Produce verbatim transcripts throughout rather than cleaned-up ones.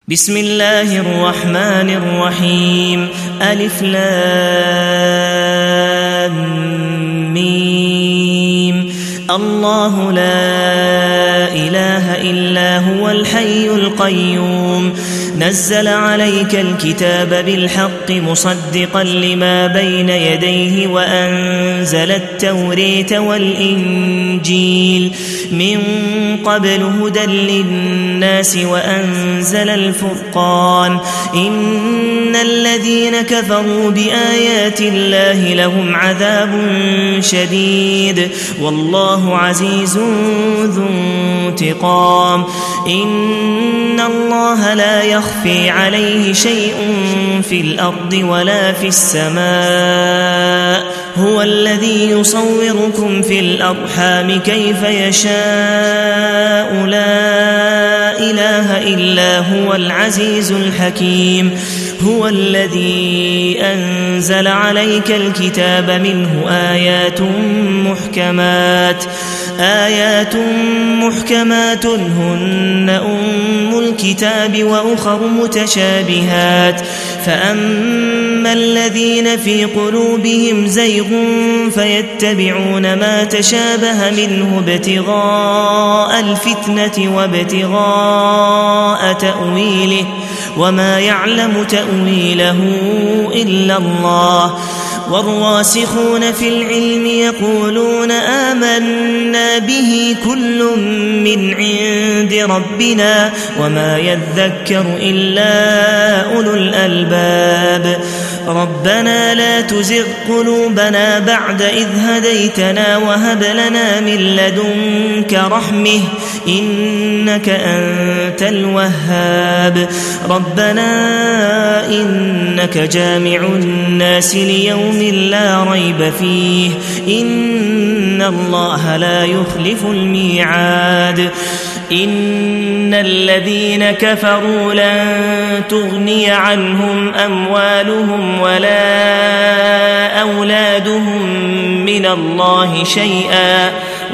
بسم الله الرحمن الرحيم ألف لام ميم الله لا إله إلا هو الحي القيوم نزل عليك الكتاب بالحق مصدقا لما بين يديه وأنزل التوريت والإنجيل من قبل هدى للناس وأنزل الفرقان إن الذين كفروا بآيات الله لهم عذاب شديد والله عزيز ذو انتقام إن الله لا يخفي عليه شيء في الأرض ولا في السماء هو الذي يصوركم في الأرحام كيف يشاء لا إله إلا هو العزيز الحكيم هو الذي أنزل عليك الكتاب منه آيات محكمات آيات محكمات هن أم الكتاب وأخر متشابهات فأما الذين في قلوبهم زيغ فيتبعون ما تشابه منه ابتغاء الفتنة وابتغاء تأويله وما يعلم تأويله إلا الله والراسخون في العلم يقولون آمنا به كل من عند ربنا وما يذكر إلا أولو الألباب ربنا لا تزغ قلوبنا بعد إذ هديتنا وهب لنا من لدنك رحمة إنك أنت الوهاب ربنا إنك جامع الناس ليوم لا ريب فيه إن الله لا يخلف الميعاد إن الذين كفروا لن تغني عنهم أموالهم ولا أولادهم من الله شيئا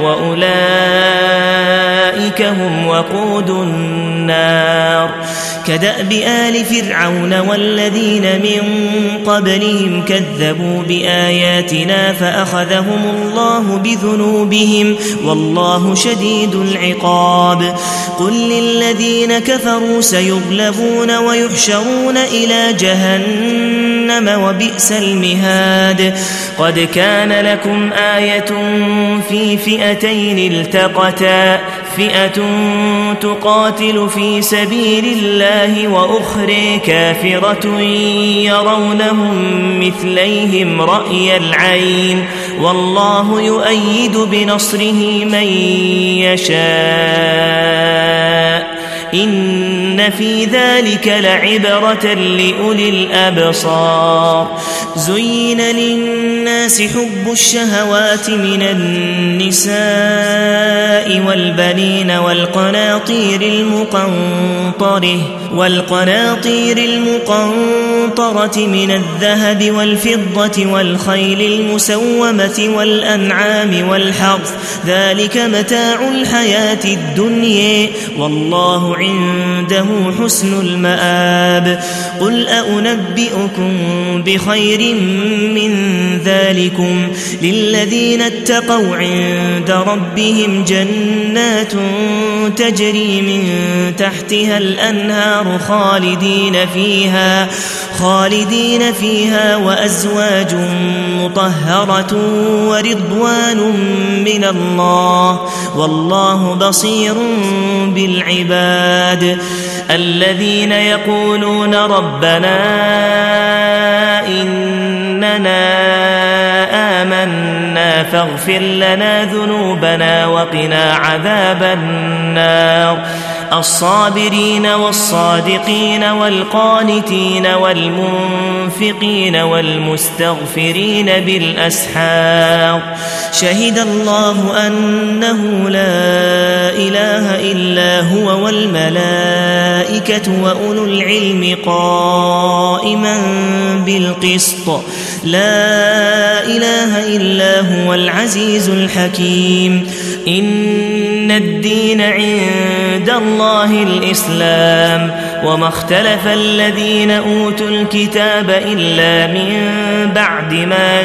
وأولئك هم وقود النار كدأب آل فرعون والذين من قبلهم كذبوا بآياتنا فأخذهم الله بذنوبهم والله شديد العقاب قل للذين كفروا سيغلبون ويحشرون إلى جهنم وبئس المهاد قد كان لكم آية في فئتين التقتا فئة تقاتل في سبيل الله وأخرى كافرة يرونهم مثليهم رأي العين والله يؤيد بنصره من يشاء إن في ذلك لعبرة لأولي الأبصار زين للناس حب الشهوات من النساء والبنين والقناطير المقنطرة والقناطير المقنطرة من الذهب والفضة والخيل المسومة والأنعام والحرث ذلك متاع الحياة الدنيا والله عنده حسن المآب قل أنبئكم بخير من ذلكم للذين اتقوا عند ربهم جنات تجري من تحتها الأنهار خالدين فيها خالدين فيها وأزواج مطهرة ورضوان من الله والله بصير بالعباد الذين يقولون ربنا إننا آمنا فاغفر لنا ذنوبنا وقنا عذاب النار الصابرين والصادقين والقانتين والمنفقين والمستغفرين بالأسحار شهد الله أنه لا إله إلا هو والملائكة وأولو العلم قائما بالقسط لا إله إلا هو العزيز الحكيم إن الدين عند الله الإسلام وما اختلف الذين أوتوا الكتاب إلا من بعد ما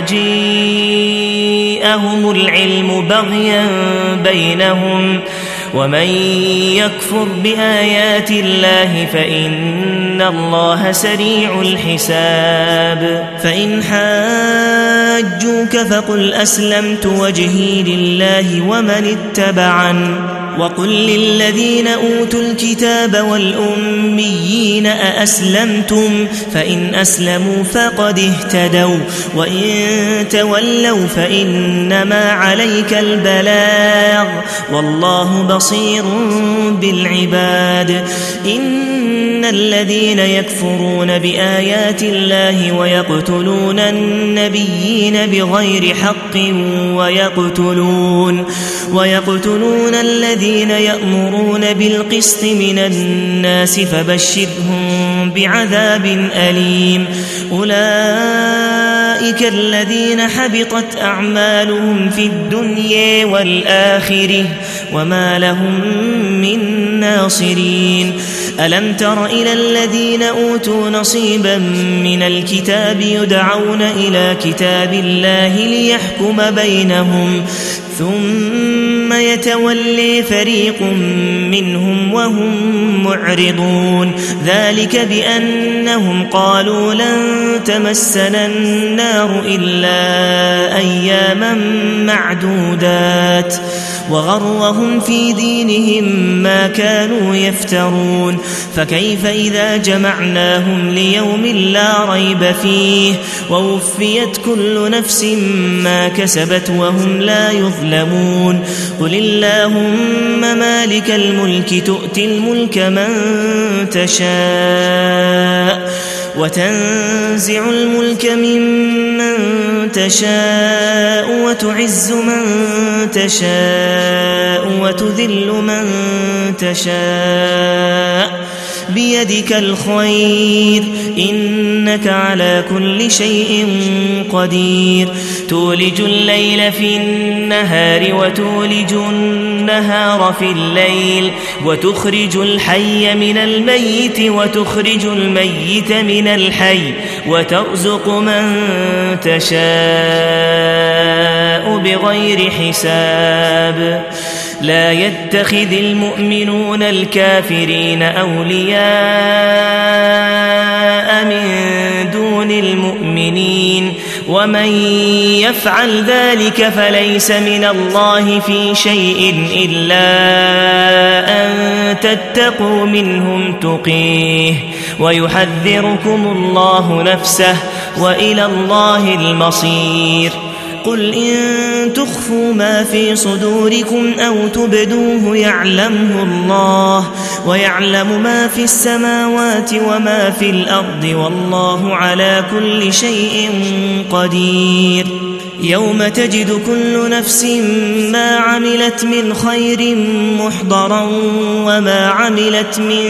جاءهم العلم بغيا بينهم ومن يكفر بآيات الله فإن الله سريع الحساب فإن حاجوك فقل أسلمت وجهي لله ومن اتبعن وقل للذين أوتوا الكتاب والأميين أأسلمتم فإن أسلموا فقد اهتدوا وإن تولوا فإنما عليك البلاغ والله بصير بالعباد إن الذين يكفرون بآيات الله ويقتلون النبيين بغير حق ويقتلون ويقتلون الذين يأمرون بالقسط من الناس فبشرهم بعذاب أليم أولئك الذين حبطت أعمالهم في الدنيا والآخرة وما لهم من ناصرين ألم تر إلى الذين أوتوا نصيبا من الكتاب يدعون إلى كتاب الله ليحكم بينهم ثم يتولي فريق منهم وهم معرضون ذلك بأنهم قالوا لن تمسنا النار إلا أياما معدودات وغرهم في دينهم ما كانوا يفترون فكيف إذا جمعناهم ليوم لا ريب فيه ووفيت كل نفس ما كسبت وهم لا يظلمون قل اللهم مالك الملك تؤتي الملك من تشاء وتنزع الملك ممن تشاء وتعز من تشاء وتذل من تشاء بيدك الخير إنك على كل شيء قدير تولج الليل في النهار وتولج النهار في الليل وتخرج الحي من الميت وتخرج الميت من الحي وترزق من تشاء بغير حساب لا يتخذ المؤمنون الكافرين أولياء من دون المؤمنين ومن يفعل ذلك فليس من الله في شيء إلا أن تتقوا منهم تقيه ويحذركم الله نفسه وإلى الله المصير قل إن تخفوا ما في صدوركم أو تبدوه يعلمه الله ويعلم ما في السماوات وما في الأرض والله على كل شيء قدير يوم تجد كل نفس ما عملت من خير محضرا وما عملت من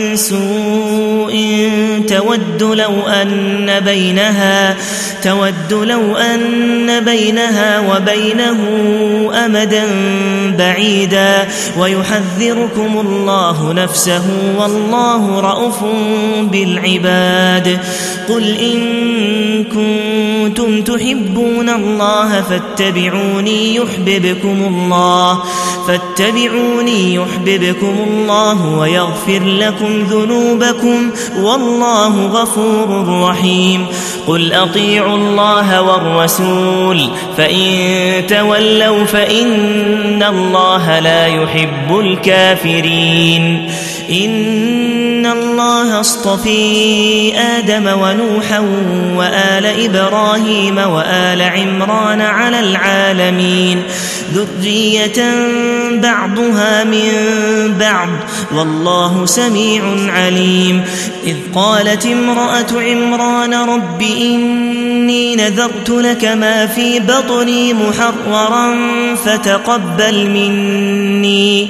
سوء تود لو أن بينها تود لو أن بينها وبينه أمدا بعيدا ويحذركم الله نفسه والله رءوف بالعباد قل إن كنتم تحبون الله فاتبعوني يحببكم الله فاتبعوني يحببكم الله ويغفر لكم ذنوبكم والله غفور رحيم قل أطيعوا الله والرسول فإن تولوا فإن الله لا يحب الكافرين إن الله اصطفي آدم ونوحا وآل إبراهيم وآل عمران على العالمين ذرية بعضها من بعض والله سميع عليم إذ قالت امرأة عمران رب إني إني نذرت لك ما في بطني محررا فتقبل مني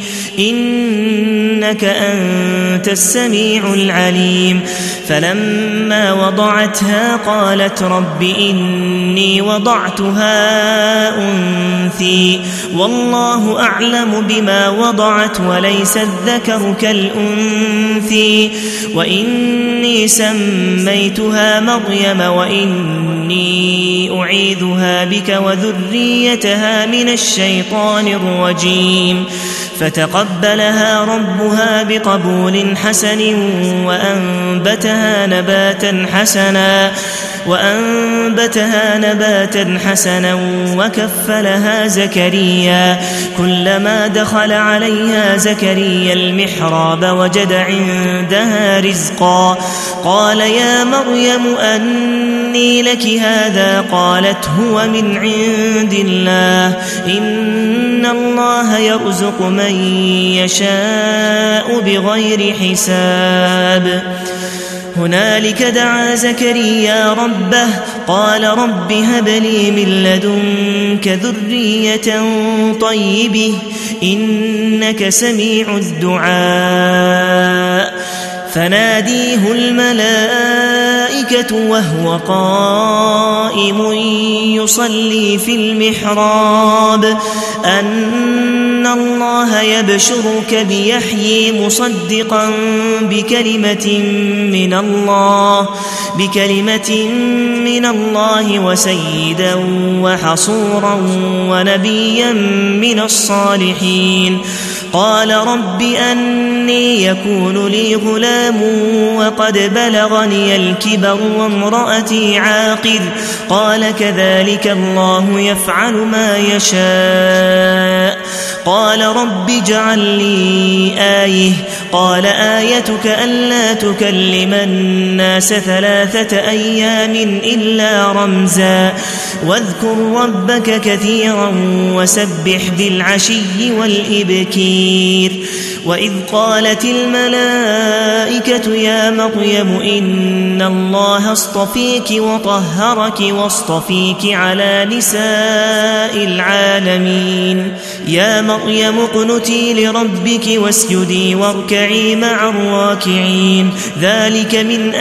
إنك أنت السميع العليم. فلما وضعتها قالت رب إني وضعتها أنثى والله أعلم بما وضعت وليس الذكر كالأنثى وإني سميتها مريم وإني أعيذها بك وذريتها من الشيطان الرجيم. فتقبلها ربها بقبول حسن وأنبتها نباتا حسنا وأنبتها نباتا حسنا وكفلها زكريا. كلما دخل عليها زكريا المحراب وجد عندها رزقا قال يا مريم أني لك هذا؟ قالت هو من عند الله إن الله يرزق من يشاء بغير حساب. هنالك دعا زكريا ربه قال رب هب لي من لدنك ذرية طيبة إنك سميع الدعاء. فناديه الملائكة وهو قائم يصلي في المحراب أن الله يبشرك بيحيى مصدقا بكلمة من الله بكلمة من الله وسيدا وحصورا ونبيا من الصالحين. قال رب أني يكون لي غلام وقد بلغني الكبر وامرأتي عاقر قال كذلك الله يفعل ما يشاء. قال رب اجعل لي آية قال آيتك ألا تكلم الناس ثلاثة أيام إلا رمزا واذكر ربك كثيرا وسبح بالعشي والإبكير. وإذ قالت الملائكة يا مريم إن الله اصطفيك وطهرك واصطفيك على نساء العالمين. يا مريم اقنتي لربك واسجدي واركعي مع الراكعين. ذلك من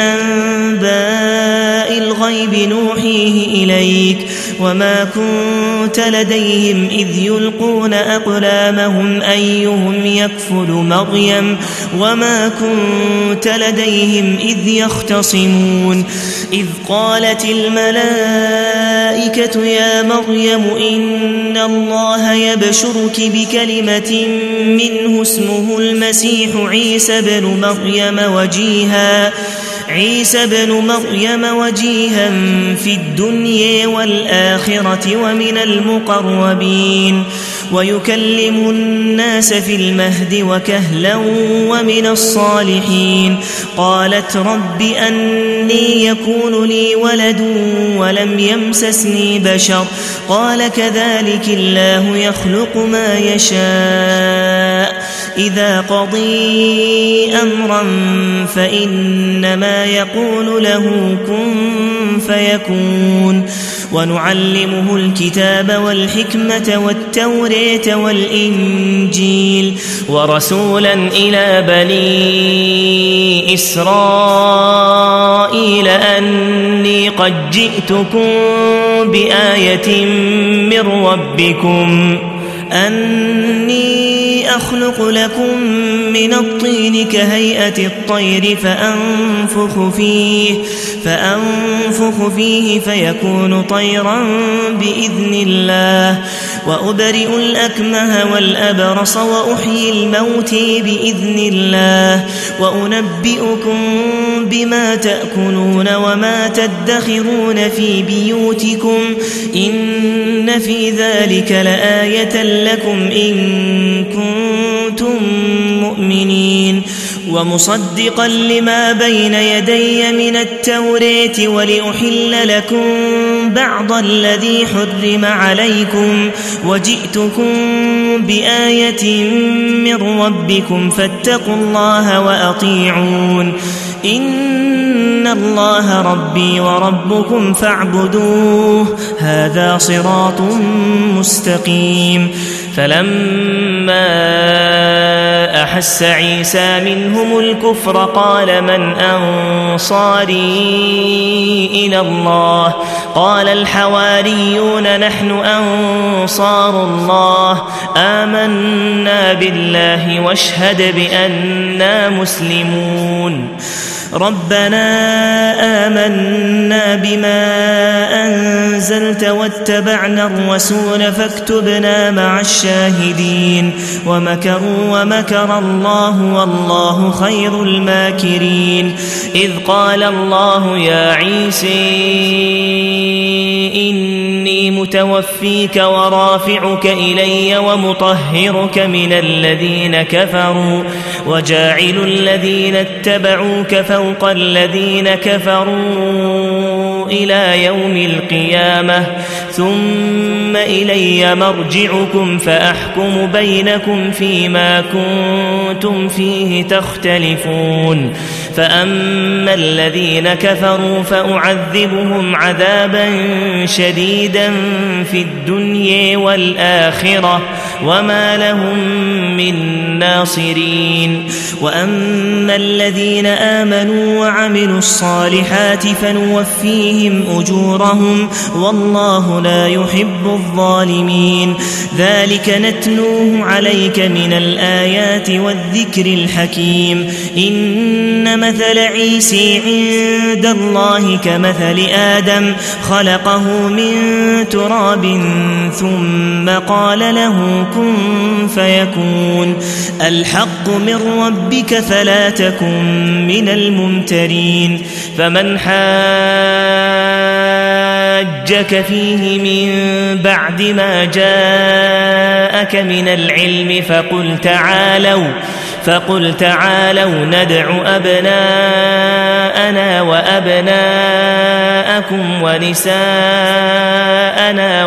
أنباء الغيب نوحيه إليك وما كنت لديهم إذ يلقون أقلامهم أيهم يكفل مريم وما كنت لديهم إذ يختصمون. إذ قالت الملائكة يا مريم إن الله يبشرك بكلمة منه اسمه المسيح عيسى بن مريم وجيها عيسى بن مريم وجيها في الدنيا والآخرة ومن المقربين ويكلم الناس في المهد وكهلا ومن الصالحين. قالت رب أني يكون لي ولد ولم يمسسني بشر قال كذلك الله يخلق ما يشاء إذا قضي أمرا فإنما يقول له كن فيكون. ونعلمه الكتاب والحكمة والتوراة والإنجيل ورسولا إلى بني إسرائيل أني قد جئتكم بآية من ربكم أني أخلق لكم من الطين كهيئة الطير فأنفخ فيه فأنفخ فيه فيكون طيرا بإذن الله وأبرئ الأكمه والأبرص وأحيي الموت بإذن الله وأنبئكم بما تأكلون وما تدخرون في بيوتكم إن في ذلك لآية لكم إن كنتم مؤمنين. ومصدقا لما بين يدي من التوراة ولأحل لكم بعض الذي حرم عليكم وجئتكم بآية من ربكم فاتقوا الله وأطيعون إن الله ربي وربكم فاعبدوه هذا صراط مستقيم. فلما أحس عيسى منهم الكفر قال من أنصاري إلى الله قال الحواريون نحن أنصار الله آمنا بالله واشهد بأننا مسلمون. ربنا آمنا بما أنزلت واتبعنا الرسول فاكتبنا مع الشاهدين. ومكروا ومكر الله والله خير الماكرين. إذ قال الله يا عيسى إني متوفيك ورافعك إلي ومطهرك من الذين كفروا وجاعل الذين اتبعوك فوق الذين كفروا إلى يوم القيامة ثم إلي مرجعكم فأحكم بينكم فيما كنتم فيه تختلفون. فأما الذين كفروا فأعذبهم عذابا شديدا في الدنيا والآخرة وما لهم من ناصرين. وأما الذين آمنوا وعملوا الصالحات فنوفيهم أجورهم والله لا يحب الظالمين. ذلك نتلوه عليك من الآيات والذكر الحكيم. إن مثل عيسى عند الله كمثل آدم خلقه من تراب ثم قال له كن فيكون. الحق من ربك فلا تكن من الممترين. فمن حاجك فيه من بعد ما جاءك من العلم فقل تعالوا فقل تعالوا ندع أبناءنا وأبناءكم ونساءنا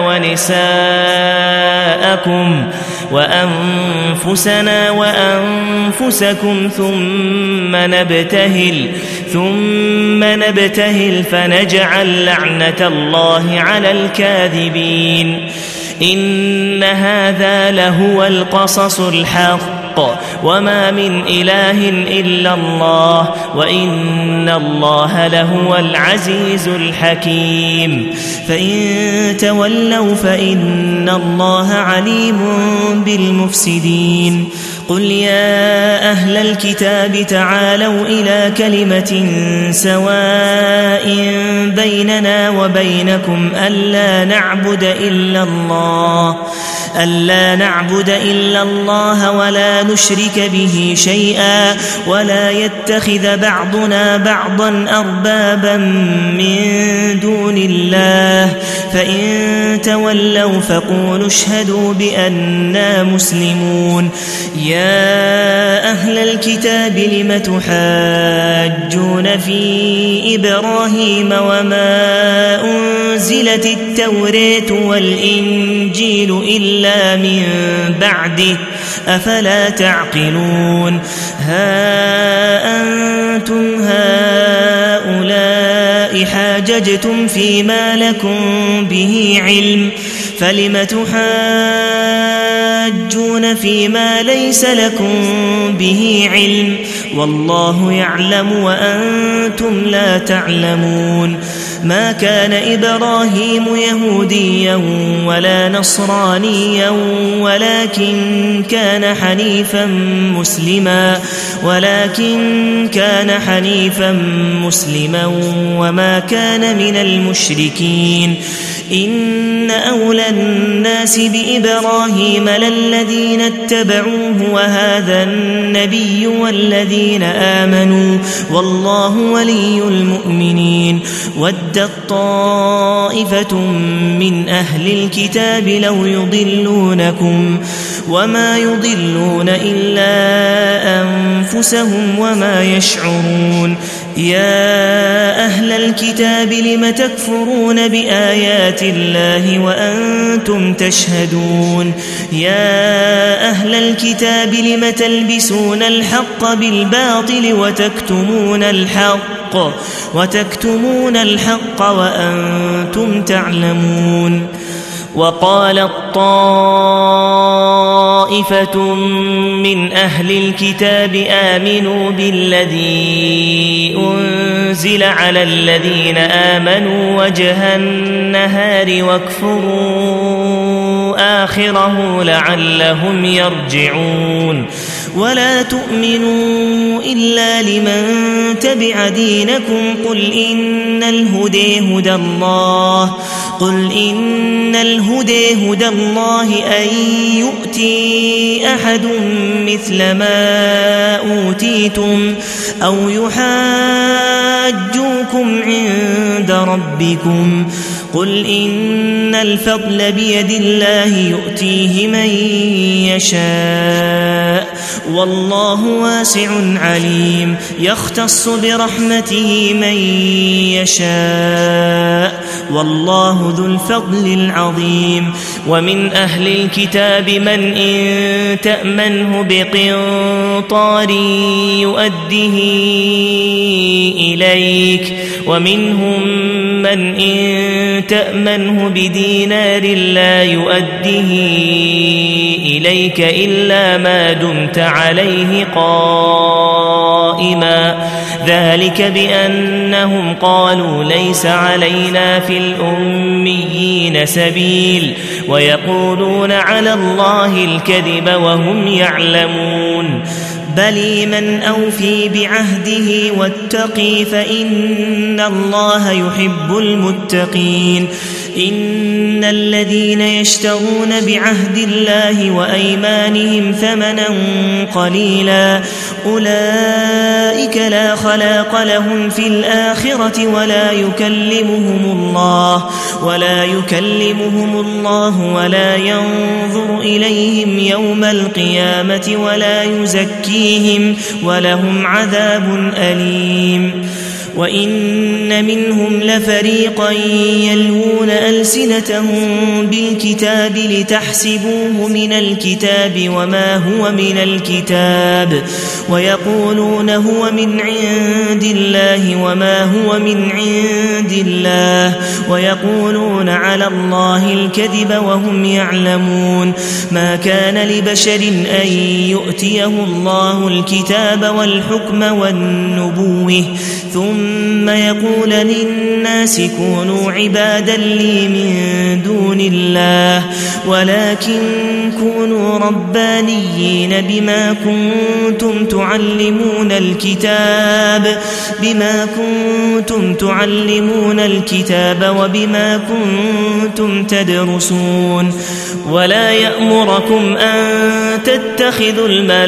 ونساءكم وأنفسنا وأنفسكم ثم نبتهل ثم نبتهل فنجعل لعنة الله على الكاذبين. إن هذا لهو القصص الحق وما من إله إلا الله وإن الله لهو العزيز الحكيم. فإن تولوا فإن الله عليم بالمفسدين. قل يا أهل الكتاب تعالوا إلى كلمة سواء بيننا وبينكم ألا نعبد إلا الله ألا نعبد إلا الله ولا نشرك به شيئا ولا يتخذ بعضنا بعضا أربابا من دون الله. فإن تولوا فقولوا اشهدوا بأننا مسلمون. يا أهل الكتاب لم تحاجون في إبراهيم وما أنزلت التوراة والإنجيل إلا من بعده أفلا تعقلون. ها أنتم هؤلاء حاججتم فيما لكم به علم فلم تحاجون فيما ليس لكم به علم والله يعلم وأنتم لا تعلمون. ما كان إبراهيم يهوديا ولا نصرانيا ولكن كان حنيفا مسلما ولكن كان حنيفا مسلما وما كان من المشركين. إن أولى الناس بإبراهيم للذين اتبعوه وهذا النبي والذين آمنوا والله ولي المؤمنين. ودت طائفة من أهل الكتاب لو يضلونكم وما يضلون إلا أنفسهم وما يشعرون. يا أهل الكتاب لم تكفرون بآيات الله وأنتم تشهدون. يا أهل الكتاب لم تلبسون الحق بالباطل وتكتمون الحق الحق وتكتمون الحق وأنتم تعلمون. وقالت طائفة من أهل الكتاب آمنوا بالذي أنزل على الذين آمنوا وجه النهار واكفروا آخره لعلهم يرجعون. ولا تؤمنوا إلا لمن تبع دينكم قل إن الهدى هدى الله قل إن الهدى هدى الله أن يؤتي أحد مثل ما أوتيتم أو يحاجوكم عند ربكم قل إن الفضل بيد الله يؤتيه من يشاء والله واسع عليم يختص برحمته من يشاء والله ذو الفضل العظيم. ومن أهل الكتاب من إن تأمنه بقنطار يؤده إليك ومنهم من إن تأمنه بدينار لا يؤده إليك إلا ما دمت عليه قائما ذلك بأنهم قالوا ليس علينا في الأميين سبيل ويقولون على الله الكذب وهم يعلمون. بل من أوفي بعهده واتقي فإن الله يحب المتقين. إن الذين يشترون بعهد الله وأيمانهم ثمنا قليلا أولئك لا خلاق لهم في الآخرة ولا يكلمهم الله ولا يكلمهم الله ولا ينظر إليهم يوم القيامة ولا يزكيهم ولهم عذاب أليم. وإن منهم لفريقا يلوون ألسنتهم بالكتاب لتحسبوه من الكتاب وما هو من الكتاب ويقولون هو من عند الله وما هو من عند الله ويقولون على الله الكذب وهم يعلمون. ما كان لبشر أن يؤتيه الله الكتاب والحكم والنبوة ثم يقول للناس كونوا عبادا لي من دون الله ولكن كونوا ربانيين بما كنتم تعلمون الكتاب بما كنتم تعلمون الكتاب وبما كنتم تدرسون. ولا يأمركم أن تتخذوا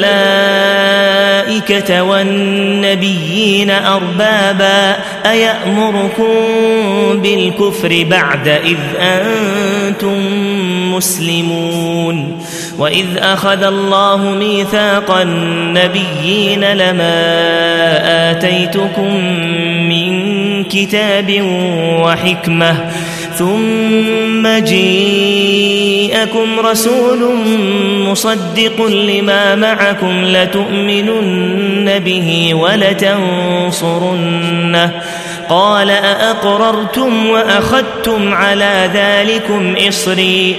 الملائكة والنبيين أربابا أيأمركم بالكفر بعد إذ أنتم مسلمون. وإذ أخذ الله ميثاق النبيين لما آتيتكم من كتاب وحكمة ثم جيءكم رسول مصدق لما معكم لتؤمنن به ولتنصرنه قال أأقررتم وأخذتم على ذلكم إصري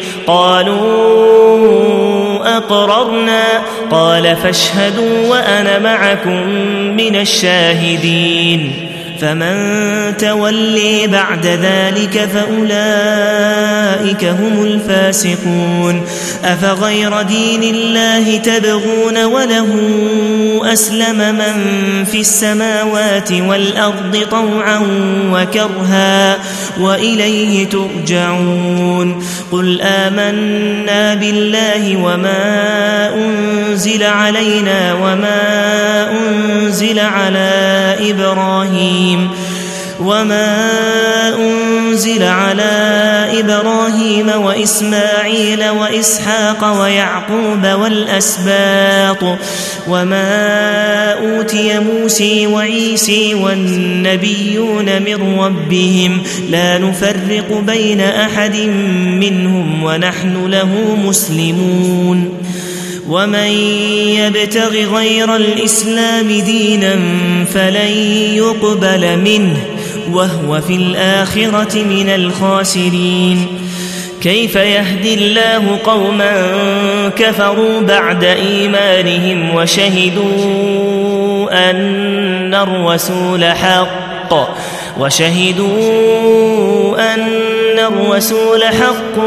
قالوا أقررنا قال فاشهدوا وأنا معكم من الشاهدين. فمن تولي بعد ذلك فأولئك هم الفاسقون. أفغير دين الله تبغون وله أسلم من في السماوات والأرض طوعا وكرها وإليه ترجعون. قل آمنا بالله وما أنزل علينا وما أنزل على إبراهيم وما أنزل على إبراهيم وإسماعيل وإسحاق ويعقوب والأسباط وما أوتي موسى وعيسى والنبيون من ربهم لا نفرق بين أحد منهم ونحن له مسلمون. ومن يبتغ غير الإسلام دينا فلن يقبل منه وهو في الآخرة من الخاسرين. كيف يهدي الله قوما كفروا بعد إيمانهم وشهدوا أن الرسول حق وشهدوا أن الرسول حق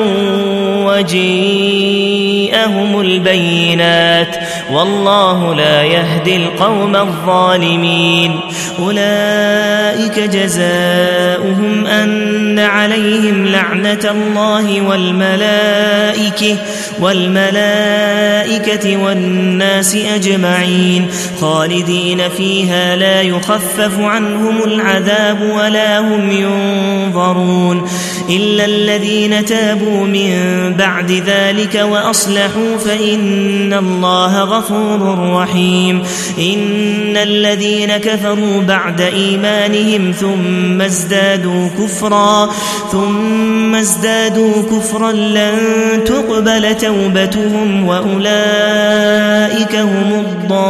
وجيءهم البينات والله لا يهدي القوم الظالمين. أولئك جزاؤهم أن عليهم لعنة الله والملائكة والملائكة والناس أجمعين خالدين فيها لا يخفف عنهم العذاب ولا هم ينظرون إلا الذين تابوا من بعد ذلك وأصلحوا فإن الله غفور رحيم. إن الذين كفروا بعد إيمانهم ثم ازدادوا كفرا ثم ازدادوا كفرا لن تقبل توبتهم وأولئك هم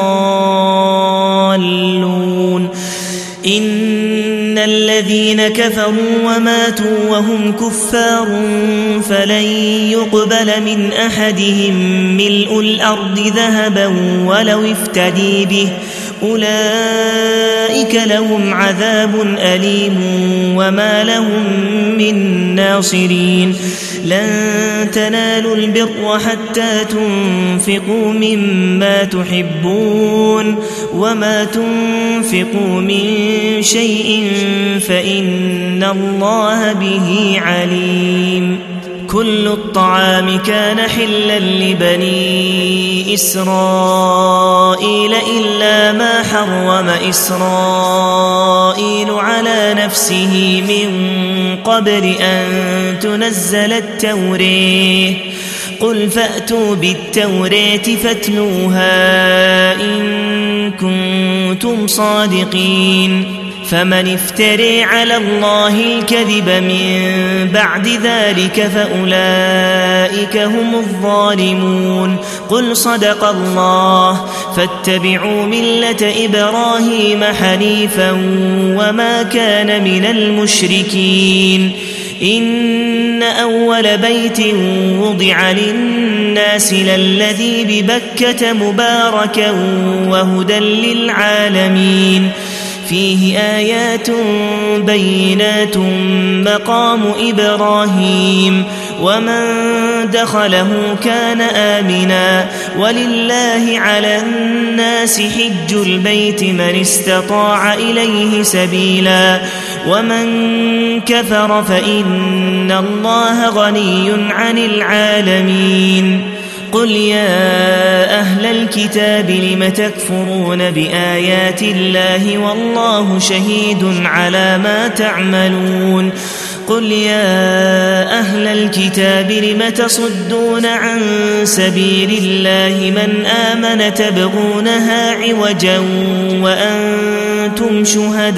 الضالون. إن الذين كفروا وماتوا وهم كفار فلن يقبل من أحدهم ملء الأرض ذهبا ولو افتدي به أولئك لهم عذاب أليم وما لهم من ناصرين. لن تنالوا البر حتى تنفقوا مما تحبون وما تنفقوا من شيء فإن الله به عليم. كل الطعام كان حلا لبني إسرائيل إلا ما حرم إسرائيل على نفسه من قبل أن تنزل التوراة قل فأتوا بالتوراة فاتلوها إن كنتم صادقين. فمن افتري على الله الكذب من بعد ذلك فأولئك هم الظالمون. قل صدق الله فاتبعوا ملة إبراهيم حنيفا وما كان من المشركين. إن أول بيت وضع للناس للذي ببكة مباركا وهدى للعالمين فيه آيات بينات مقام إبراهيم ومن دخله كان آمنا ولله على الناس حج البيت من استطاع إليه سبيلا ومن كفر فإن الله غني عن العالمين. قل يا أهل الكتاب لم تكفرون بآيات الله والله شهيد على ما تعملون. قل يا أهل الكتاب لم تصدون عن سبيل الله من آمن تبغونها عوجا وأنتم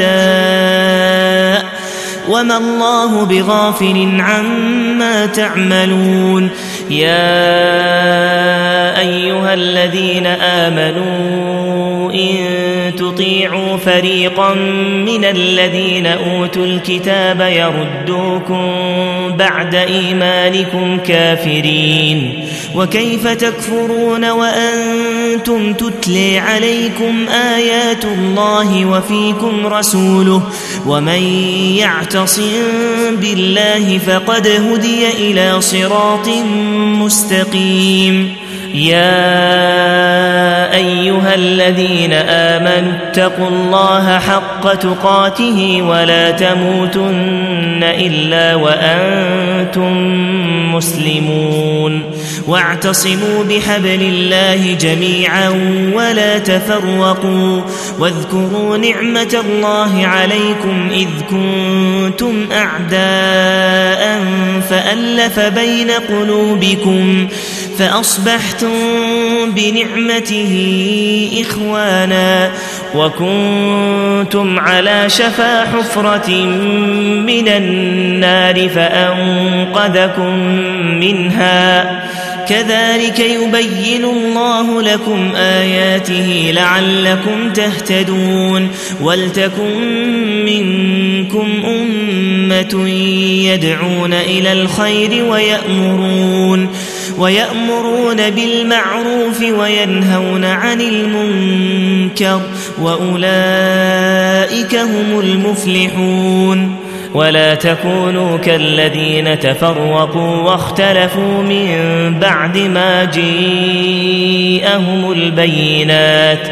شهداء وما الله بغافل عما تعملون. يا أيها الذين آمنوا إن تطيعوا فريقا من الذين أوتوا الكتاب يردوكم بعد إيمانكم كافرين وكيف تكفرون وأنتم تتلي عليكم آيات الله وفيكم رسوله ومن يعتصم بالله فقد هدي إلى صراط مستقيم. يا أيها الذين آمنوا اتقوا الله حق تقاته ولا تموتن إلا وأنتم مسلمون واعتصموا بحبل الله جميعا ولا تفرقوا واذكروا نعمة الله عليكم إذ كنتم أعداء فألف بين قلوبكم فأصبحتم بنعمته إخوانا وكنتم على شفا حفرة من النار فأنقذكم منها كذلك يبين الله لكم آياته لعلكم تهتدون ولتكن منكم أمة يدعون إلى الخير ويأمرون ويأمرون بالمعروف وينهون عن المنكر وأولئك هم المفلحون ولا تكونوا كالذين تفرقوا واختلفوا من بعد ما جاءهم البينات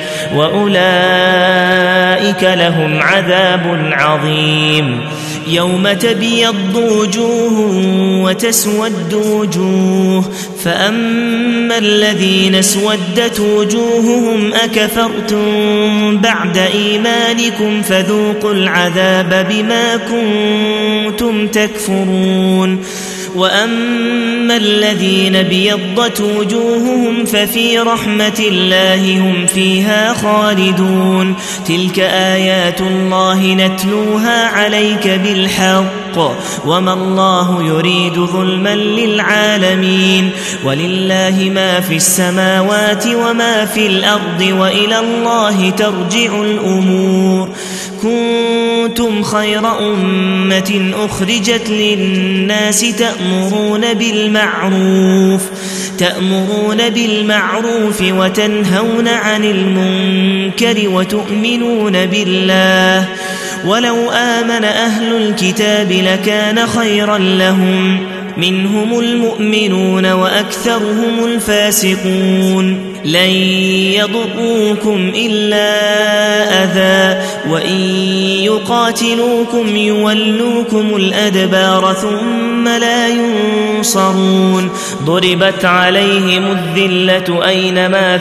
وأولئك لهم عذاب عظيم يوم تبيض وجوه وتسود وجوه فأما الذين اسودت وجوههم أكفرتم بعد إيمانكم فذوقوا العذاب بما كنتم تكفرون وأما الذين بيضت وجوههم ففي رحمة الله هم فيها خالدون تلك آيات الله نتلوها عليك بالحق وما الله يريد ظلما للعالمين ولله ما في السماوات وما في الأرض وإلى الله ترجع الأمور كنتم خير أمة أخرجت للناس تأمرون بالمعروف تأمرون بالمعروف وتنهون عن المنكر وتؤمنون بالله ولو آمن أهل الكتاب لكان خيرا لهم منهم المؤمنون وأكثرهم الفاسقون لن يضروكم إلا أذى وإن يقاتلوكم يولوكم الأدبار ثم لا ينصرون ضربت عليهم الذلة أينما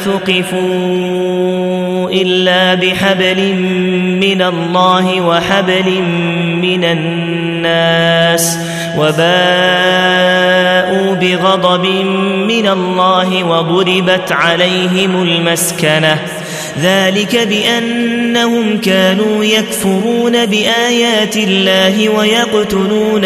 ثقفوا إلا بحبل من الله وحبل من الناس وباءوا بغضب من الله وضربت عليهم المسكنة ذلك بأنهم كانوا يكفرون بآيات الله ويقتلون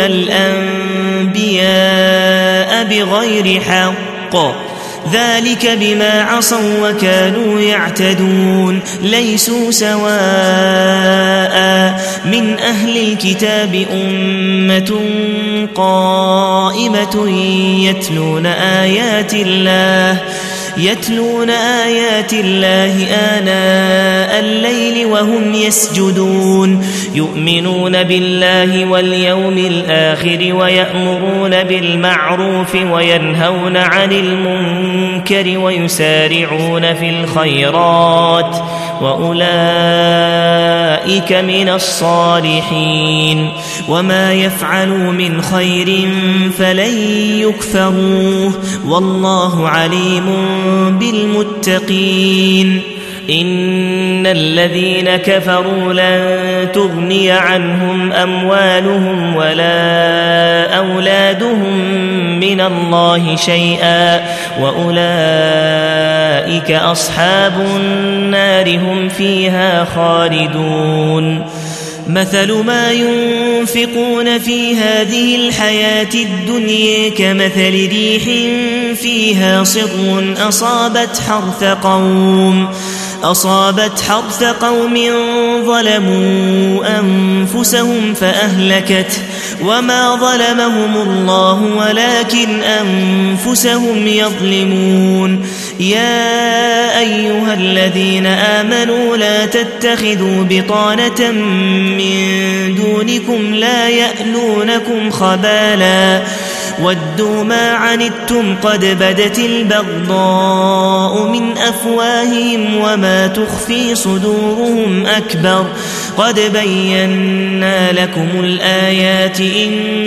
الأنبياء بغير حق ذلك بما عصوا وكانوا يعتدون ليسوا سواء من أهل الكتاب أمة قائمة يتلون آيات الله يتلون آيات الله آناء الليل وهم يسجدون يؤمنون بالله واليوم الآخر ويأمرون بالمعروف وينهون عن المنكر ويسارعون في الخيرات وأولئك من الصالحين وما يفعلوا من خير فلن يكفروه والله عليم بالمتقين إن الذين كفروا لن تغني عنهم أموالهم ولا أولادهم من الله شيئا وأولئك أصحاب النار هم فيها خالدون مثل ما ينفقون في هذه الحياة الدنيا كمثل ريح فيها صر أصابت حرث قوم أصابت حرث قوم ظلموا أنفسهم فأهلكت وما ظلمهم الله ولكن أنفسهم يظلمون يا أيها الذين آمنوا لا تتخذوا بطانة من دونكم لا يألونكم خبالا ودوا ما عنتم قد بدت البغضاء من أفواههم وما تخفي صدورهم أكبر قد بينا لكم الآيات إن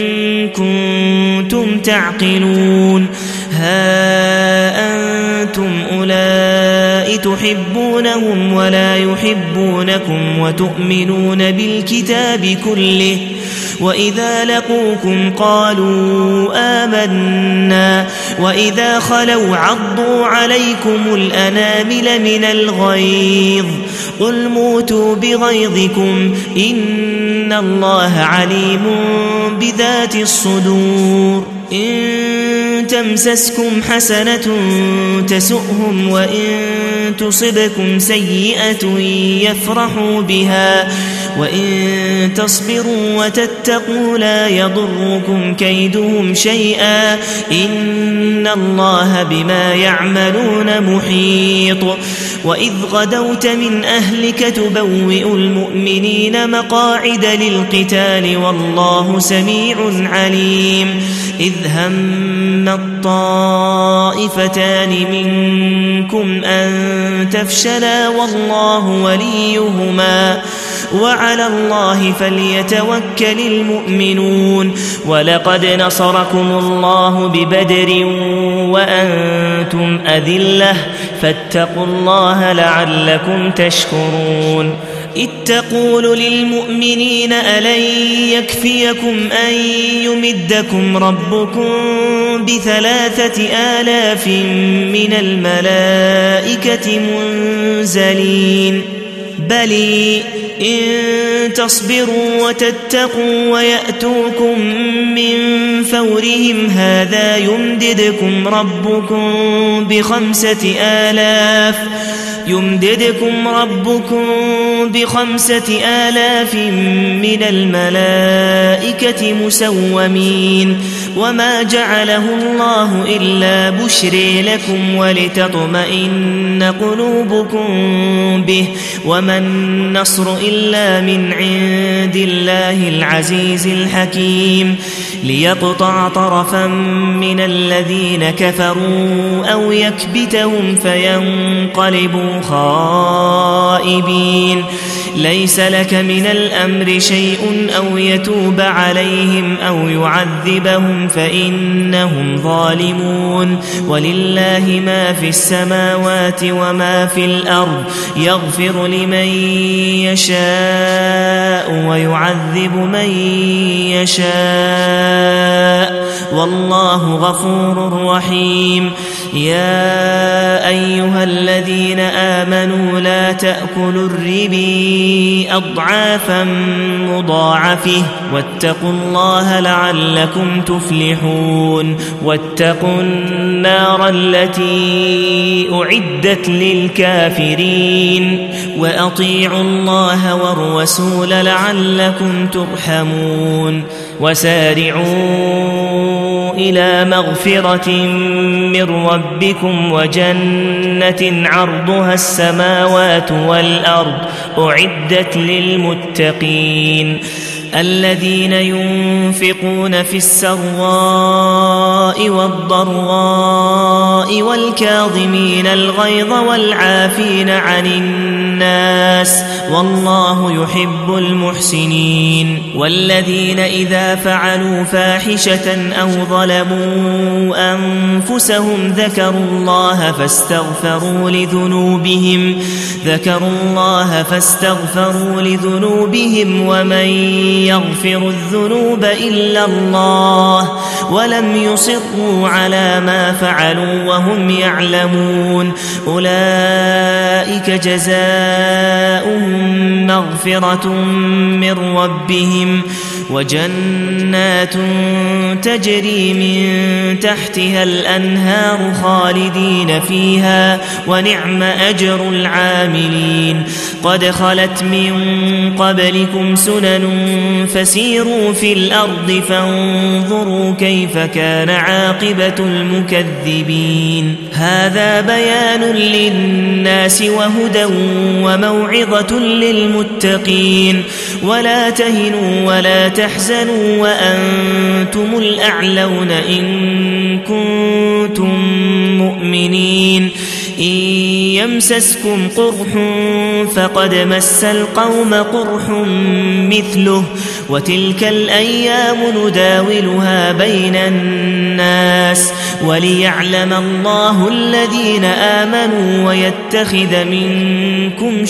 كنتم تعقلون ها أنتم أولئك تحبونهم ولا يحبونكم وتؤمنون بالكتاب كله وإذا لقوكم قالوا آمنا وإذا خلوا عضوا عليكم الأنامل من الغيظ قل موتوا بغيظكم إن الله عليم بذات الصدور إن تمسسكم حسنة تسؤهم وإن تصبكم سيئة يفرحوا بها وإن تصبروا وتتقوا لا يضركم كيدهم شيئا إن الله بما يعملون محيط. وإذ غدوت من أهلك تبوئ المؤمنين مقاعد للقتال والله سميع عليم. إذ هم الطائفتان منكم أن تفشلا والله وليهما وعلى الله فليتوكل المؤمنون. ولقد نصركم الله ببدر وأنتم أذلة فاتقوا الله لعلكم تشكرون. إذ تقول للمؤمنين ألن يكفيكم أن يمدكم ربكم بثلاثة آلاف من الملائكة منزلين بل إن تصبروا وتتقوا ويأتوكم من فورهم هذا يمددكم ربكم بخمسة آلاف يمددكم ربكم بخمسة آلاف من الملائكة مسومين. وما جعله الله إلا بشرى لكم ولتطمئن قلوبكم به وما النصر إلا من عند الله العزيز الحكيم. ليقطع طرفا من الذين كفروا أو يكبتهم فينقلبوا خائبين. ليس لك من الأمر شيء أو يتوب عليهم أو يعذبهم فإنهم ظالمون. ولله ما في السماوات وما في الأرض يغفر لمن يشاء ويعذب من يشاء والله غفور رحيم. يا أيها الذين آمنوا لا تأكلوا الربا أضعافا مضاعفة واتقوا الله لعلكم تفلحون. واتقوا النار التي أعدت للكافرين وأطيعوا الله والرسول لعلكم ترحمون. وسارعوا إلى مغفرة من ربكم وجنة عرضها السماوات والأرض أعدت للمتقين الذين ينفقون في السراء والضراء والكاظمين الغيظ والعافين عن الناس والله يحب المحسنين. والذين إذا فعلوا فاحشة أو ظلموا أنفسهم ذكروا الله فاستغفروا لذنوبهم ذكروا الله فاستغفروا لذنوبهم ومن يغفر الذنوب إلا الله ولم يصروا على ما فعلوا وهم يعلمون أولئك جزاؤهم مغفرة من ربهم وجنات تجري من تحتها الأنهار خالدين فيها ونعم أجر العاملين. قد خلت من قبلكم سنن فسيروا في الأرض فانظروا كيف كان عاقبة المكذبين. هذا بيان للناس وهدى وموعظة للمتقين. ولا تهنوا ولا تحزنوا وأنتم الأعلون إن كنتم مؤمنين. إن يمسسكم قرح فقد مس القوم قرح مثله وتلك الأيام نداولها بين الناس وليعلم الله الذين آمنوا ويتخذ منكم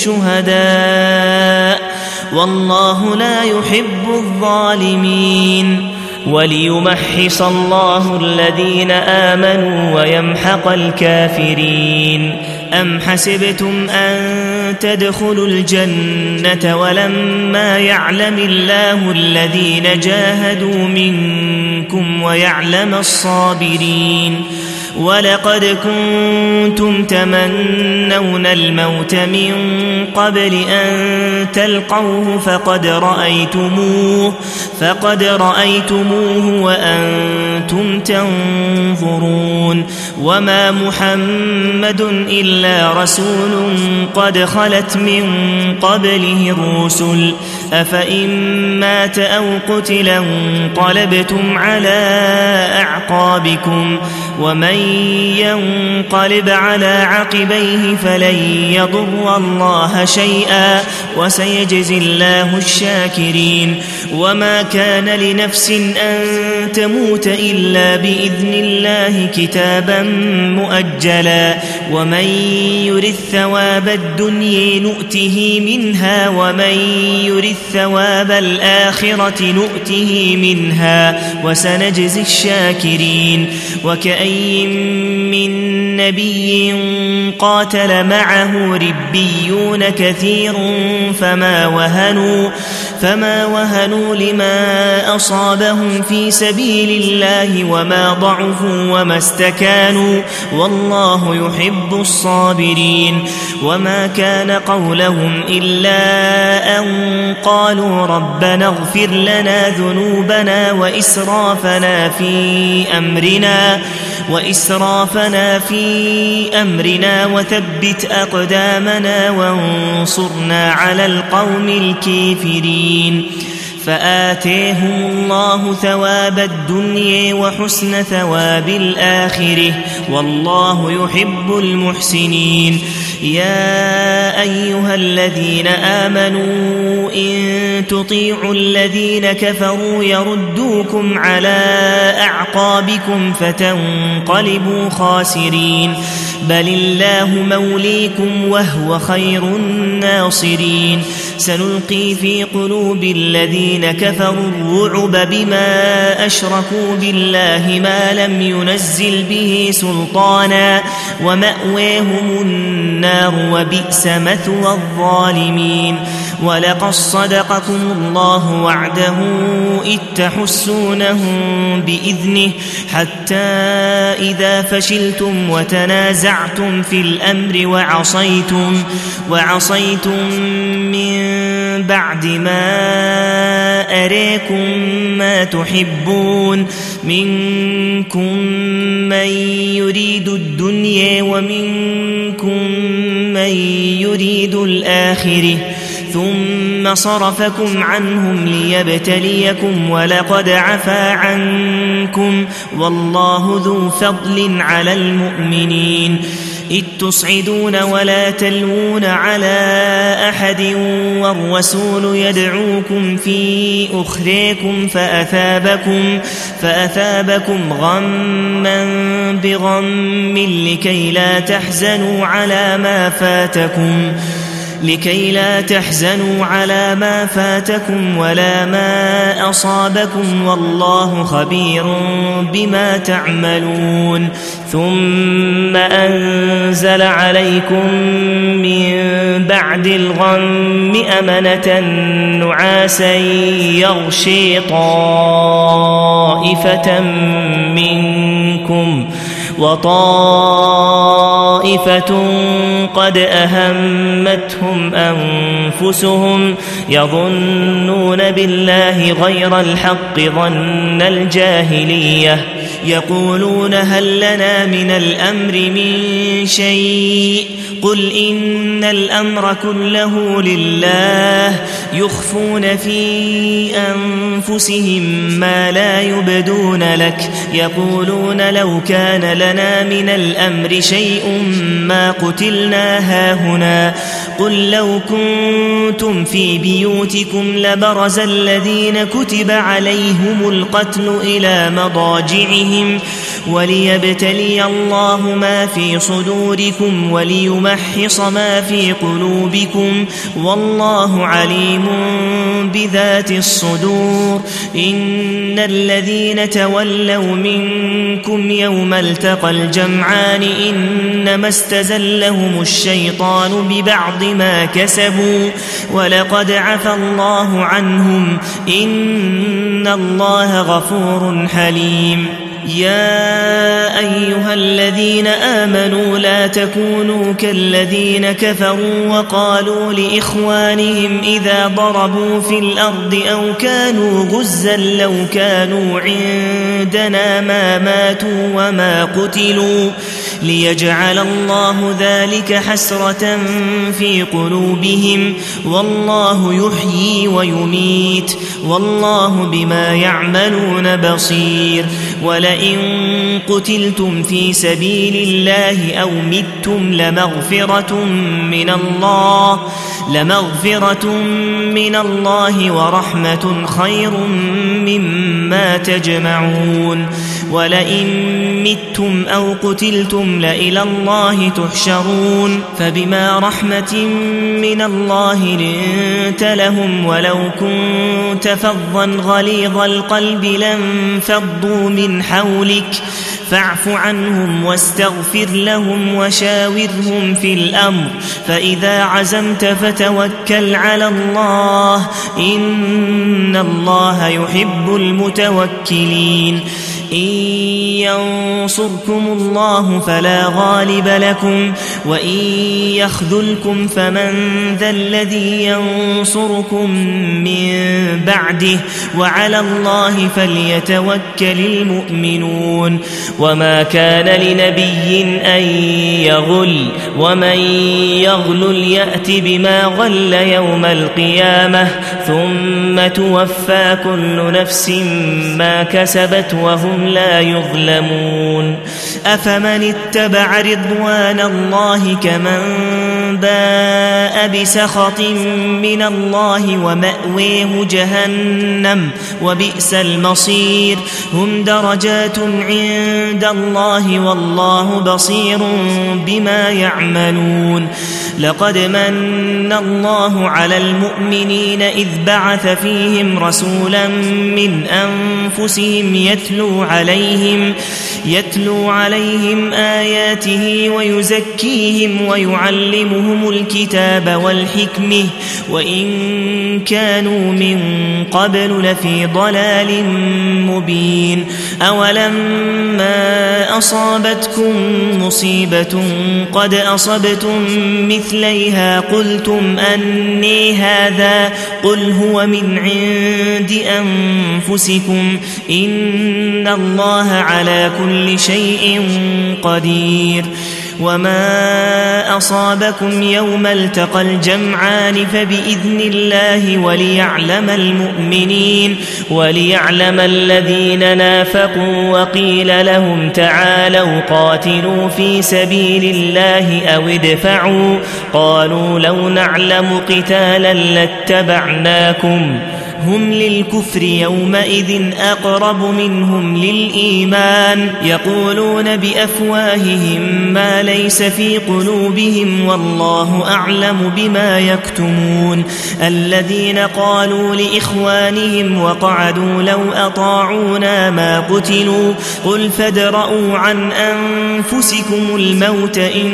شهداء والله لا يحب الظالمين. وليمحص الله الذين آمنوا ويمحق الكافرين. أم حسبتم أن تدخلوا الجنة ولما يعلم الله الذين جاهدوا منكم ويعلم الصابرين ولقد كنتم تمنون الموت من قبل أن تلقوه فقد رأيتموه فقد رأيتموه وأنتم تنظرون وما محمد إلا رسول قد خلت من قبله الرسل أفإن مات أو قتل انقلبتم على أعقابكم ومن ينقلب على عقبيه فلن يضر الله شيئا وسيجزي الله الشاكرين وما كان لنفس أن تموت إلا بإذن الله كتابا مؤجلا ومن يرد ثواب الدنيا نؤته منها ومن يرد ثواب الآخرة نؤته منها وسنجزي الشاكرين وكأي من نبي قاتل معه ربيون كثير فما وهنوا فما وهنوا لما أصابهم في سبيل الله وما ضعفوا وما استكانوا والله يحب الصابرين وما كان قولهم إلا أن قالوا ربنا اغفر لنا ذنوبنا وإسرافنا في أمرنا وإسرافنا في أمرنا وثبت أقدامنا وانصرنا على القوم الكافرين فآتيهم الله ثواب الدنيا وحسن ثواب الآخرة والله يحب المحسنين يا أيها الذين آمنوا إن تطيعوا الذين كفروا يردوكم على أعقابكم فتنقلبوا خاسرين بل الله موليكم وهو خير الناصرين سنلقي في قلوب الذين كفروا الرعب بما أشركوا بالله ما لم ينزل به سلطانا ومأويهم النار وبئس مثوى الظالمين ولقد صدقكم الله وعده إذ تحسونهم بإذنه حتى إذا فشلتم وتنازعتم في الأمر وعصيتم وعصيتم من بعد ما أريكم ما تحبون منكم من يريد الدنيا ومنكم من يريد الآخرة ثم صرفكم عنهم ليبتليكم ولقد عفا عنكم والله ذو فضل على المؤمنين إذ تصعدون ولا تلوون على أحد والرسول يدعوكم في أخريكم فأثابكم, فأثابكم غما بغم لكي لا تحزنوا على ما فاتكم لكي لا تحزنوا على ما فاتكم ولا ما أصابكم والله خبير بما تعملون ثم أنزل عليكم من بعد الغم أمنة نعاسا يغشي طائفة منكم وطائفة قد أهمتهم أنفسهم يظنون بالله غير الحق ظن الجاهلية يقولون هل لنا من الأمر من شيء قل إن الأمر كله لله يخفون في أنفسهم ما لا يبدون لك يقولون لو كان لنا من الأمر شيء ما قتلنا هاهنا قل لو كنتم في بيوتكم لبرز الذين كتب عليهم القتل إلى مضاجعهم وليبتلي الله ما في صدوركم وليمحص ما في قلوبكم والله عليم بذات الصدور إن الذين تولوا منكم يوم التقى الجمعان إنما استزلهم الشيطان ببعض ما كسبوا ولقد عفى الله عنهم إن الله غفور حليم. يا أيها الذين آمنوا لا تكونوا كالذين كفروا وقالوا لإخوانهم إذا ضربوا في الأرض أو كانوا غزا لو كانوا عندنا ما ماتوا وما قتلوا ليجعل الله ذلك حسرة في قلوبهم والله يحيي ويميت والله بما يعملون بصير. ولئن قتلتم في سبيل الله أو متم لمغفرة من الله لمغفرة من الله ورحمة خير مما تجمعون. ولئن متم أو قتلتم لإلى الله تحشرون فبما رحمة من الله لنت لهم ولو كنت فظا غليظ القلب لانفضوا من حولك فاعف عنهم واستغفر لهم وشاورهم في الأمر فإذا عزمت فتوكل على الله إن الله يحب المتوكلين. إن ينصركم الله فلا غالب لكم وإن يخذلكم فمن ذا الذي ينصركم من بعده وعلى الله فليتوكل المؤمنون. وما كان لنبي أن يغل ومن يغل يأت بما غل يوم القيامة ثم توفى كل نفس ما كسبت وهم لا يظلمون. أفمن اتبع رضوان الله كمن باء بسخط من الله ومأويه جهنم وبئس المصير. هم درجات عند الله والله بصير بما يعملون. لقد من الله على المؤمنين إذ بعث فيهم رسولا من أنفسهم يتلو عليهم يتلو عليهم آياته ويزكيهم ويعلمهم الكتاب والحكمة وإن كانوا من قبل لفي ضلال مبين. أولما أصابتكم مصيبة قد أصبتم مثليها قلتم أني هذا قل هو من عند أنفسكم إن الله على كل شيء قدير. وما أصابكم يوم التقى الجمعان فبإذن الله وليعلم المؤمنين وليعلم الذين نافقوا وقيل لهم تعالوا قاتلوا في سبيل الله أو ادفعوا قالوا لو نعلم قتالا لاتبعناكم هم للكفر يومئذ أقرب منهم للإيمان يقولون بأفواههم ما ليس في قلوبهم والله أعلم بما يكتمون. الذين قالوا لإخوانهم وقعدوا لو أطاعونا ما قتلوا قل فادرءوا عن أنفسكم الموت إن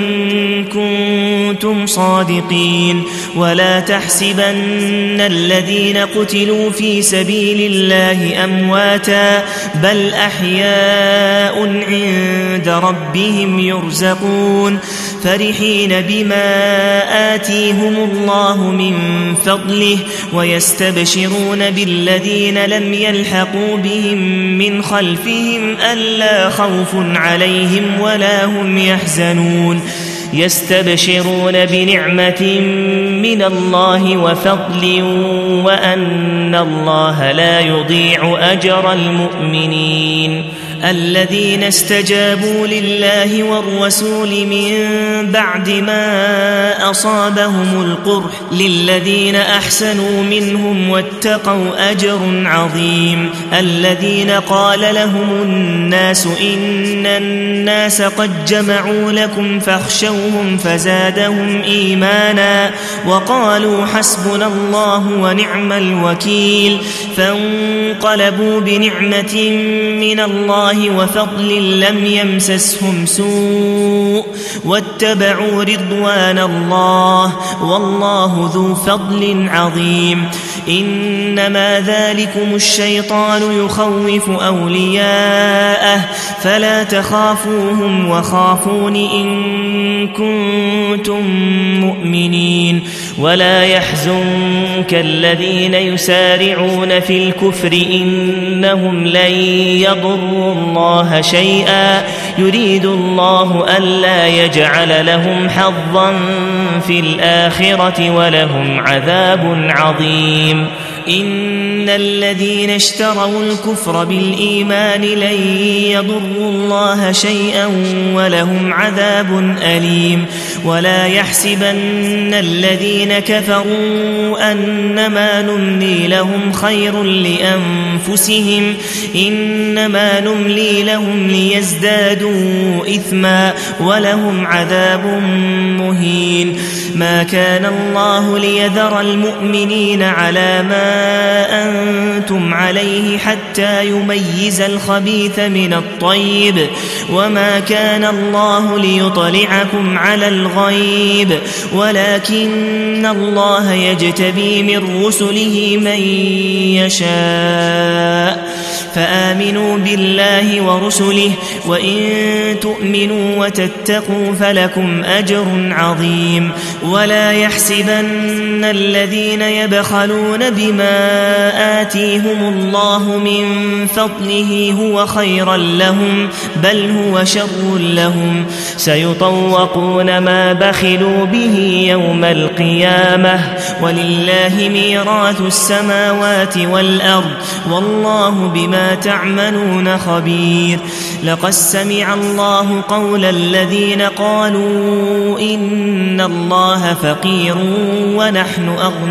كنتم صادقين ولا تحسبن الذين قتلوا في سبيل الله أمواتا بل أحياء عند ربهم يرزقون فرحين بما آتيهم الله من فضله ويستبشرون بالذين لم يلحقوا بهم من خلفهم ألا خوف عليهم ولا هم يحزنون يستبشرون بنعمة من الله وفضل وأن الله لا يضيع أجر المؤمنين. الذين استجابوا لله والرسول من بعد ما أصابهم القرح للذين أحسنوا منهم واتقوا أجر عظيم. الذين قال لهم الناس إن الناس قد جمعوا لكم فاخشوهم فزادهم إيمانا وقالوا حسبنا الله ونعم الوكيل فانقلبوا بنعمة من الله الله وفضل لم يمسسهم سوء واتبعوا رضوان الله والله ذو فضل عظيم إنما ذلكم الشيطان يخوف أولياءه فلا تخافوهم وخافون إن كنتم مؤمنين ولا يحزنك الذين يسارعون في الكفر إنهم لن يضروا الله شيئا يريد الله ألا يجعل لهم حظا في الآخرة ولهم عذاب عظيم إن الذين اشتروا الكفر بالإيمان لن يضروا الله شيئا ولهم عذاب أليم ولا يحسبن الذين كفروا أنما نملي لهم خير لأنفسهم إنما نملي لهم ليزدادوا إثما ولهم عذاب مهين ما كان الله ليذر المؤمنين على ما أنتم عليه حتى يميز الخبيث من الطيب وما كان الله ليطلعكم على الغيب ولكن الله يجتبي من رسله من يشاء فآمنوا بالله ورسله وإن تؤمنوا وتتقوا فلكم أجر عظيم ولا يحسبن الذين يبخلون بما آتيهم الله من فضله هو خيرا لهم بل هو شر لهم سيطوقون ما بخلوا به يوم القيامة ولله ميراث السماوات والأرض والله بما تعملون خبير لقد سمع الله قول الذين قالوا إن الله فقير ونحن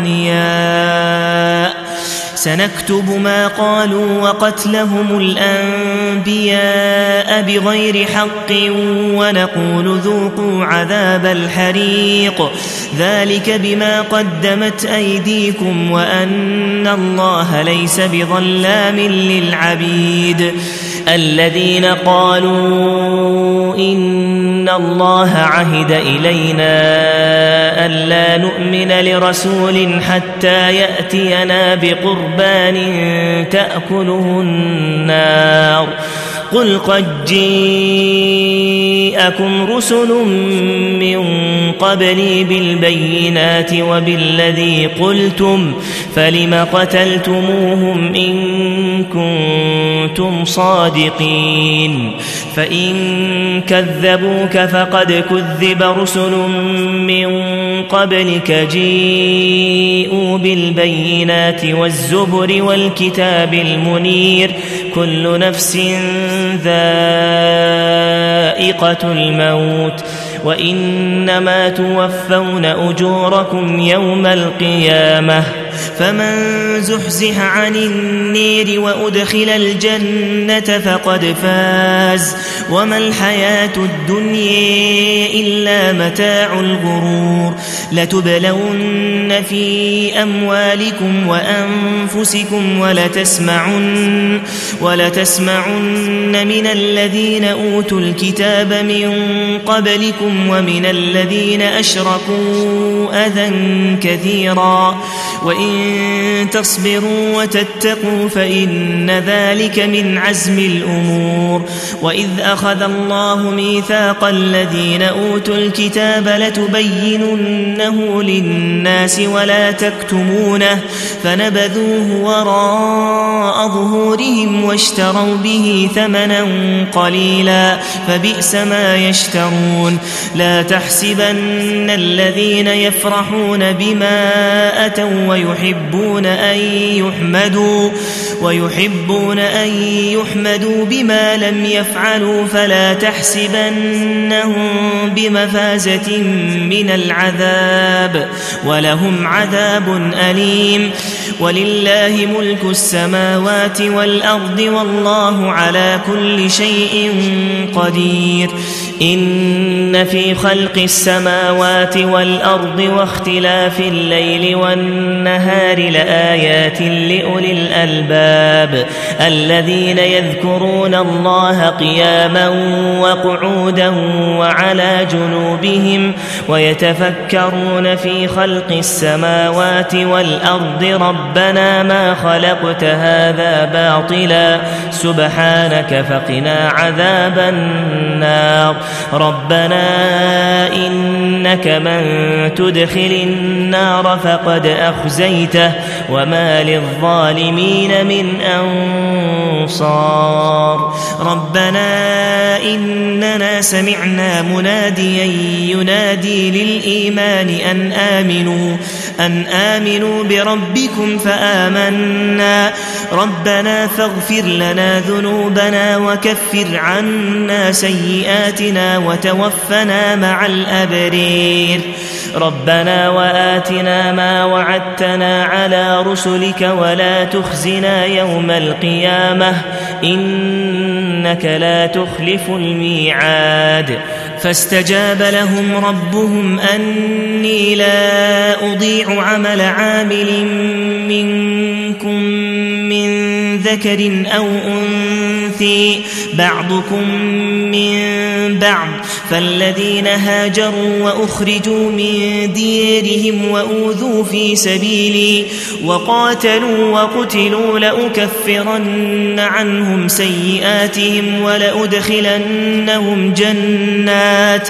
أغنياء سنكتب ما قالوا وقتلهم الأنبياء بغير حق ونقول ذوقوا عذاب الحريق ذلك بما قدمت أيديكم وأن الله ليس بظلام للعبيد الذين قالوا إن الله عهد إلينا ألا نؤمن لرسول حتى يأتينا بقربان تأكله النار قل قد جاءكم رسل من قبلي بالبينات وبالذي قلتم فلم قتلتموهم إن كنتم صادقين فإن كذبوك فقد كذب رسل من قبلك جاءوا بالبينات والزبر والكتاب المنير كل نفس ذائقة الموت وإنما توفون أجوركم يوم القيامة فمن زحزح عن النير وأدخل الجنة فقد فاز وما الحياة الدنيا إلا متاع الغرور لتبلون في أموالكم وأنفسكم ولتسمعن, ولتسمعن من الذين أوتوا الكتاب من قبلكم ومن الذين أشركوا أذى كثيرا وإن تصبروا وتتقوا فإن ذلك من عزم الأمور وإذ أخذ الله ميثاق الذين أوتوا الكتاب لتبيننه للناس ولا تكتمونه فنبذوه وراء ظهورهم واشتروا به ثمنا قليلا فبئس ما يشترون لا تحسبن الذين يفرحون بما أتوا ويحبون أن يحمدوا ويحبون أن يحمدوا بما لم يفعلوا فلا تحسبنهم بمفازة من العذاب ولهم عذاب أليم ولله ملك السماوات والأرض والله على كل شيء قدير إن في خلق السماوات والأرض واختلاف الليل والنهار لآيات لأولي الألباب الذين يذكرون الله قياما وقعودا وعلى جنوبهم ويتفكرون في خلق السماوات والأرض ربنا ما خلقت هذا باطلا سبحانك فقنا عذاب النار ربنا إنك من تدخل النار فقد أخزيته وما للظالمين من أنصار ربنا إننا سمعنا مناديا ينادي للإيمان أن آمنوا أن آمنوا بربكم فآمنا ربنا فاغفر لنا ذنوبنا وكفر عنا سيئاتنا وتوفنا مع الأبرير ربنا وآتنا ما وعدتنا على رسلك ولا تخزنا يوم القيامة إنك لا تخلف الميعاد فاستجاب لهم ربهم أني لا أضيع عمل عامل منكم من ذكر أو أنثى بعضكم من بعض فالذين هاجروا وأخرجوا من ديرهم وأوذوا في سبيلي وقاتلوا وقتلوا لأكفرن عنهم سيئاتهم ولأدخلنهم جنات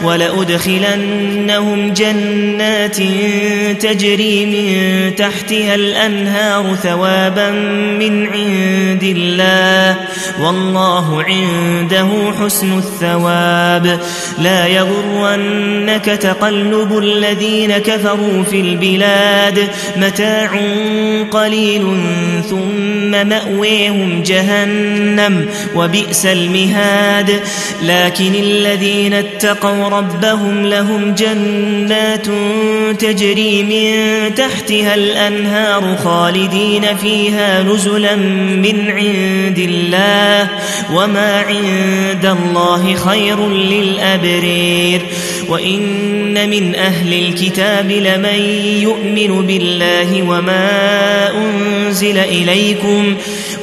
ولأدخلنهم جنات تجري من تحتها الأنهار ثوابا من عند الله والله عنده حسن الثواب لا يغرنك تقلب الذين كفروا في البلاد متاع قليل ثم مأويهم جهنم وبئس المهاد لكن الذين اتقوا ربهم لهم جنات تجري من تحتها الأنهار خالدين فيها نزلا من عند الله وما عند الله خير للأبرير وإن من أهل الكتاب لمن يؤمن بالله وما أنزل إليكم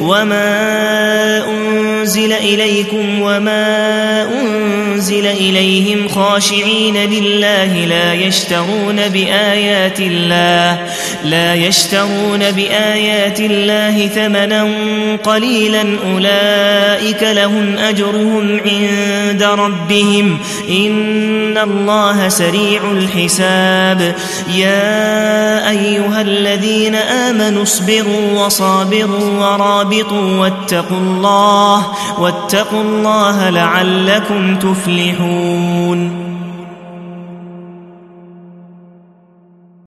وما أنزل إليكم وما أنزل إليهم خاشعين لله لا يشترون بآيات الله لا يشترون بآيات الله ثمنا قليلا أولئك لهم أجرهم عند ربهم إن الله سريع الحساب يا أيها الذين آمنوا اصبروا وصابروا ورابطوا واتقوا الله واتقوا الله لعلكم تفلحون